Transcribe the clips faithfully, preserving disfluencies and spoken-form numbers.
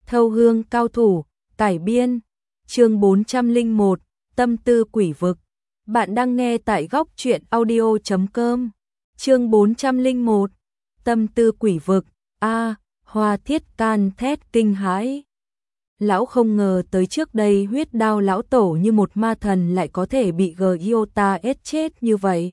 Thâu hương cao thủ, cải biên, chương bốn trăm lẻ một, tâm tư quỷ vực. Bạn đang nghe tại góc truyện audio chấm com. Chương bốn trăm lẻ một, tâm tư quỷ vực. A, Hoa Thiết Can thét kinh hãi. Lão không ngờ tới trước đây huyết đao lão tổ như một ma thần lại có thể bị Gyota ết chết như vậy.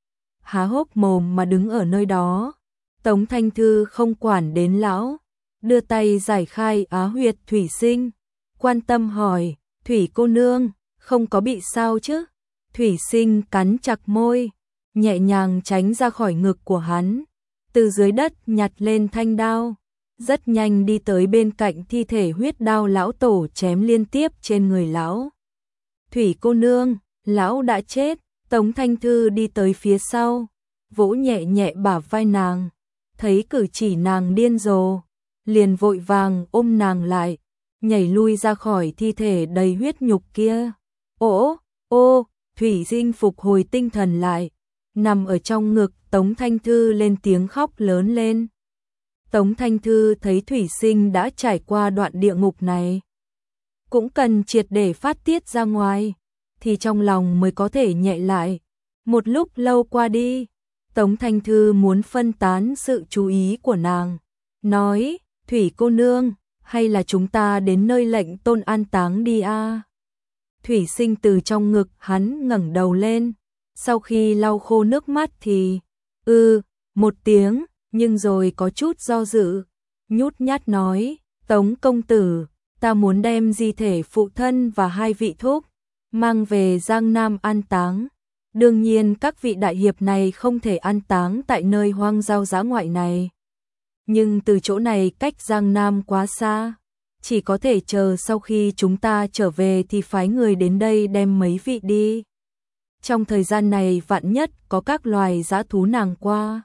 Há hốc mồm mà đứng ở nơi đó. Tống Thanh Thư không quản đến lão, đưa tay giải khai á huyệt Thủy Sinh, quan tâm hỏi, Thủy cô nương, không có bị sao chứ? Thủy Sinh cắn chặt môi, nhẹ nhàng tránh ra khỏi ngực của hắn, từ dưới đất nhặt lên thanh đao, rất nhanh đi tới bên cạnh thi thể huyết đao lão tổ chém liên tiếp trên người lão. Thủy cô nương, lão đã chết. Tống Thanh Thư đi tới phía sau, vỗ nhẹ nhẹ bả vai nàng, thấy cử chỉ nàng điên rồ, liền vội vàng ôm nàng lại, nhảy lui ra khỏi thi thể đầy huyết nhục kia. Ồ, ô, Thủy Sinh phục hồi tinh thần lại, nằm ở trong ngực Tống Thanh Thư lên tiếng khóc lớn lên. Tống Thanh Thư thấy Thủy Sinh đã trải qua đoạn địa ngục này, cũng cần triệt để phát tiết ra ngoài, thì trong lòng mới có thể nhẹ lại. Một lúc lâu qua đi, Tống Thanh Thư muốn phân tán sự chú ý của nàng, nói, Thủy cô nương, hay là chúng ta đến nơi lệnh tôn an táng đi a? Thủy Sinh từ trong ngực hắn ngẩng đầu lên, sau khi lau khô nước mắt thì, ư, một tiếng, nhưng rồi có chút do dự, nhút nhát nói, Tống công tử, ta muốn đem di thể phụ thân và hai vị thúc mang về Giang Nam an táng. Đương nhiên các vị đại hiệp này không thể an táng tại nơi hoang giao dã ngoại này. Nhưng từ chỗ này cách Giang Nam quá xa, chỉ có thể chờ sau khi chúng ta trở về thì phái người đến đây đem mấy vị đi. Trong thời gian này vạn nhất có các loài dã thú nàng qua,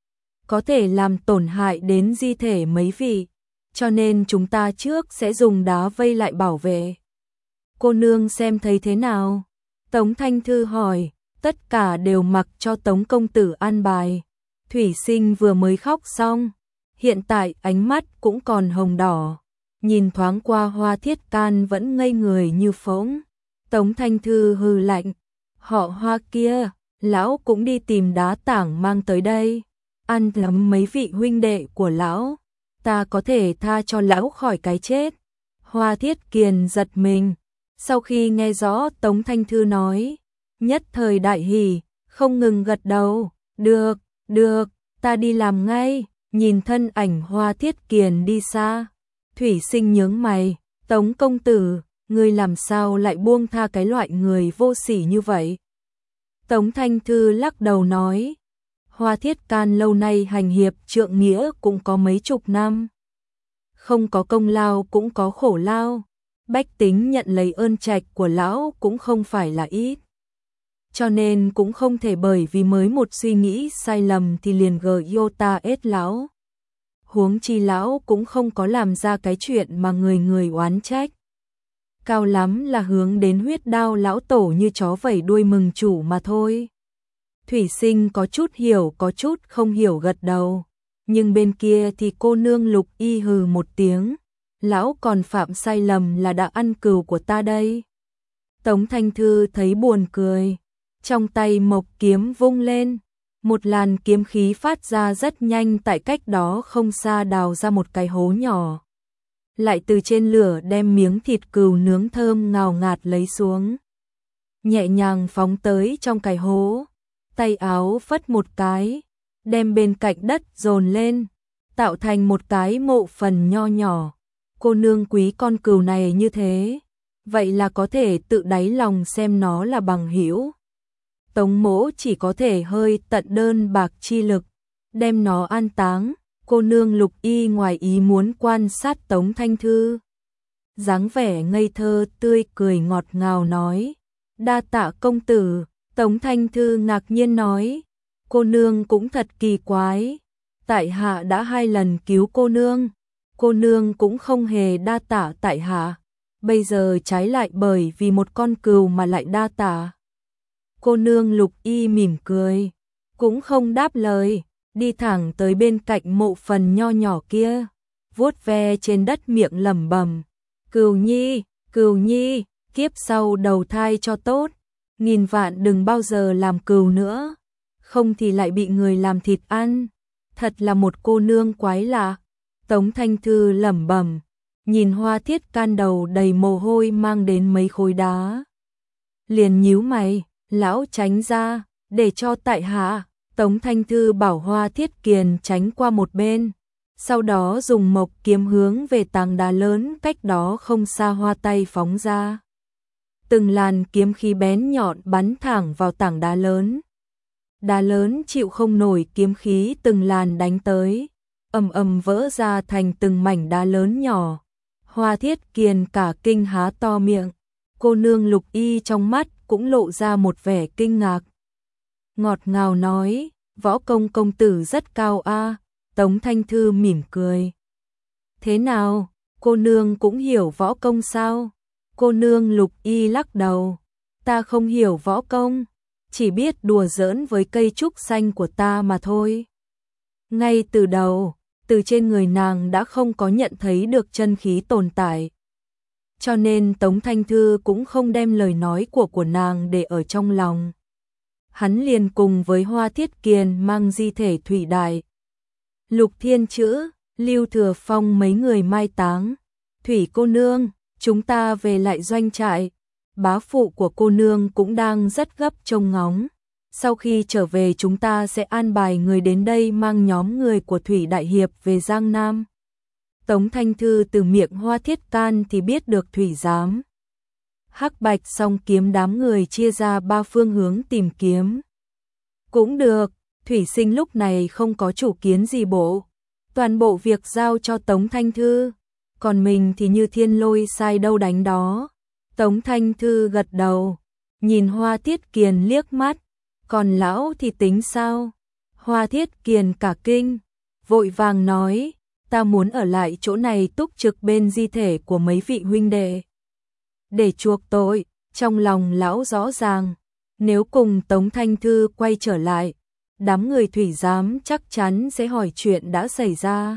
có thể làm tổn hại đến di thể mấy vị, cho nên chúng ta trước sẽ dùng đá vây lại bảo vệ. Cô nương xem thấy thế nào? Tống Thanh Thư hỏi, tất cả đều mặc cho Tống công tử an bài. Thủy Sinh vừa mới khóc xong, hiện tại ánh mắt cũng còn hồng đỏ, nhìn thoáng qua Hoa Thiết Can vẫn ngây người như phỗng. Tống Thanh Thư hừ lạnh, họ Hoa kia, lão cũng đi tìm đá tảng mang tới đây, ăn lắm mấy vị huynh đệ của lão, ta có thể tha cho lão khỏi cái chết. Hoa Thiết Kiền giật mình, sau khi nghe rõ Tống Thanh Thư nói, nhất thời đại hỉ, không ngừng gật đầu, được, được, ta đi làm ngay. Nhìn thân ảnh Hoa Thiết Kiền đi xa, Thủy Sinh nhướng mày, Tống công tử, ngươi làm sao lại buông tha cái loại người vô sỉ như vậy? Tống Thanh Thư lắc đầu nói, Hoa Thiết Can lâu nay hành hiệp trượng nghĩa cũng có mấy chục năm, không có công lao cũng có khổ lao, bách tính nhận lấy ơn trạch của lão cũng không phải là ít. Cho nên cũng không thể bởi vì mới một suy nghĩ sai lầm thì liền Gyota ết lão. Huống chi lão cũng không có làm ra cái chuyện mà người người oán trách. Cao lắm là hướng đến huyết đao lão tổ như chó vẩy đuôi mừng chủ mà thôi. Thủy Sinh có chút hiểu có chút không hiểu gật đầu. Nhưng bên kia thì cô nương Lục Y hừ một tiếng. Lão còn phạm sai lầm là đã ăn cừu của ta đây. Tống Thanh Thư thấy buồn cười, trong tay mộc kiếm vung lên, một làn kiếm khí phát ra rất nhanh tại cách đó không xa đào ra một cái hố nhỏ. Lại từ trên lửa đem miếng thịt cừu nướng thơm ngào ngạt lấy xuống. Nhẹ nhàng phóng tới trong cái hố, tay áo phất một cái, đem bên cạnh đất dồn lên, tạo thành một cái mộ phần nho nhỏ. Cô nương quý con cừu này như thế, vậy là có thể tự đáy lòng xem nó là bằng hữu. Tống mỗ chỉ có thể hơi tận đơn bạc chi lực, đem nó an táng. Cô nương Lục Y ngoài ý muốn quan sát Tống Thanh Thư, dáng vẻ ngây thơ tươi cười ngọt ngào nói, đa tạ công tử. Tống Thanh Thư ngạc nhiên nói, cô nương cũng thật kỳ quái, tại hạ đã hai lần cứu cô nương, cô nương cũng không hề đa tạ tại hạ, bây giờ trái lại bởi vì một con cừu mà lại đa tạ. Cô nương Lục Y mỉm cười, cũng không đáp lời, đi thẳng tới bên cạnh mộ phần nho nhỏ kia, vuốt ve trên đất miệng lẩm bẩm, Cừu Nhi, Cừu Nhi, kiếp sau đầu thai cho tốt, nghìn vạn đừng bao giờ làm cừu nữa, không thì lại bị người làm thịt ăn, thật là một cô nương quái lạ. Tống Thanh Thư lẩm bẩm, nhìn Hoa Thiết Can đầu đầy mồ hôi mang đến mấy khối đá. Liền nhíu mày, lão tránh ra, để cho tại hạ. Tống Thanh Thư bảo Hoa Thiết Kiền tránh qua một bên, sau đó dùng mộc kiếm hướng về tảng đá lớn cách đó không xa hoa tay phóng ra. Từng làn kiếm khí bén nhọn bắn thẳng vào tảng đá lớn. Đá lớn chịu không nổi kiếm khí từng làn đánh tới, ầm ầm vỡ ra thành từng mảnh đá lớn nhỏ. Hoa Thiết Kiền cả kinh há to miệng, cô nương Lục Y trong mắt cũng lộ ra một vẻ kinh ngạc. Ngọt ngào nói, võ công công tử rất cao a. Tống Thanh Thư mỉm cười. Thế nào, cô nương cũng hiểu võ công sao? Cô nương Lục Y lắc đầu, ta không hiểu võ công, chỉ biết đùa giỡn với cây trúc xanh của ta mà thôi. Ngay từ đầu, từ trên người nàng đã không có nhận thấy được chân khí tồn tại. Cho nên Tống Thanh Thư cũng không đem lời nói của của nàng để ở trong lòng. Hắn liền cùng với Hoa Thiết Kiền mang di thể thủy đại. Lục Thiên Chữ, Lưu Thừa Phong mấy người mai táng. Thủy cô nương, chúng ta về lại doanh trại. Bá phụ của cô nương cũng đang rất gấp trông ngóng. Sau khi trở về chúng ta sẽ an bài người đến đây mang nhóm người của Thủy Đại Hiệp về Giang Nam. Tống Thanh Thư từ miệng Hoa Thiết Can thì biết được Thủy Giám. Hắc Bạch song kiếm đám người chia ra ba phương hướng tìm kiếm. Cũng được, Thủy Sinh lúc này không có chủ kiến gì bộ. Toàn bộ việc giao cho Tống Thanh Thư. Còn mình thì như thiên lôi sai đâu đánh đó. Tống Thanh Thư gật đầu, nhìn Hoa Thiết Kiền liếc mắt. Còn lão thì tính sao? Hoa Thiết Kiền cả kinh, vội vàng nói, ta muốn ở lại chỗ này túc trực bên di thể của mấy vị huynh đệ. Để chuộc tội, trong lòng lão rõ ràng, nếu cùng Tống Thanh Thư quay trở lại, đám người Thủy Giám chắc chắn sẽ hỏi chuyện đã xảy ra.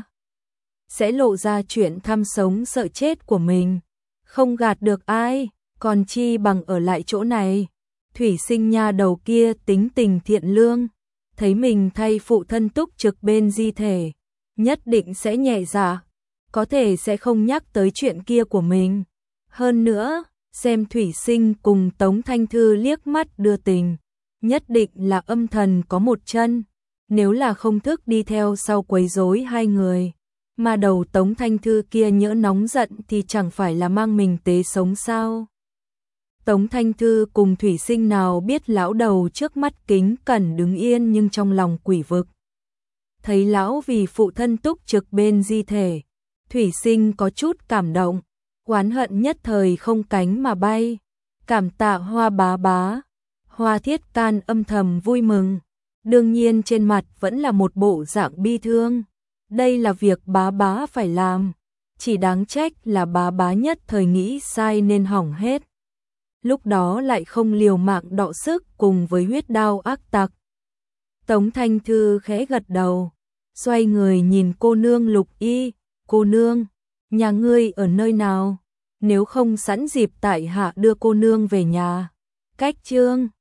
Sẽ lộ ra chuyện tham sống sợ chết của mình, không gạt được ai, còn chi bằng ở lại chỗ này. Thủy Sinh nha đầu kia tính tình thiện lương, thấy mình thay phụ thân túc trực bên di thể, nhất định sẽ nhẹ dạ, có thể sẽ không nhắc tới chuyện kia của mình. Hơn nữa, xem Thủy Sinh cùng Tống Thanh Thư liếc mắt đưa tình, nhất định là âm thần có một chân, nếu là không thức đi theo sau quấy rối hai người. Mà đầu Tống Thanh Thư kia nhỡ nóng giận thì chẳng phải là mang mình tế sống sao? Tống Thanh Thư cùng Thủy Sinh nào biết lão đầu trước mắt kính cẩn đứng yên nhưng trong lòng quỷ vực. Thấy lão vì phụ thân túc trực bên di thể, Thủy Sinh có chút cảm động, oán hận nhất thời không cánh mà bay. Cảm tạ Hoa bá bá. Hoa Thiết Can âm thầm vui mừng, đương nhiên trên mặt vẫn là một bộ dạng bi thương. Đây là việc bá bá phải làm, chỉ đáng trách là bá bá nhất thời nghĩ sai nên hỏng hết. Lúc đó lại không liều mạng đọ sức cùng với huyết đao ác tặc. Tống Thanh Thư khẽ gật đầu, xoay người nhìn cô nương Lục Y, cô nương, nhà ngươi ở nơi nào? Nếu không sẵn dịp tại hạ đưa cô nương về nhà. Cách chương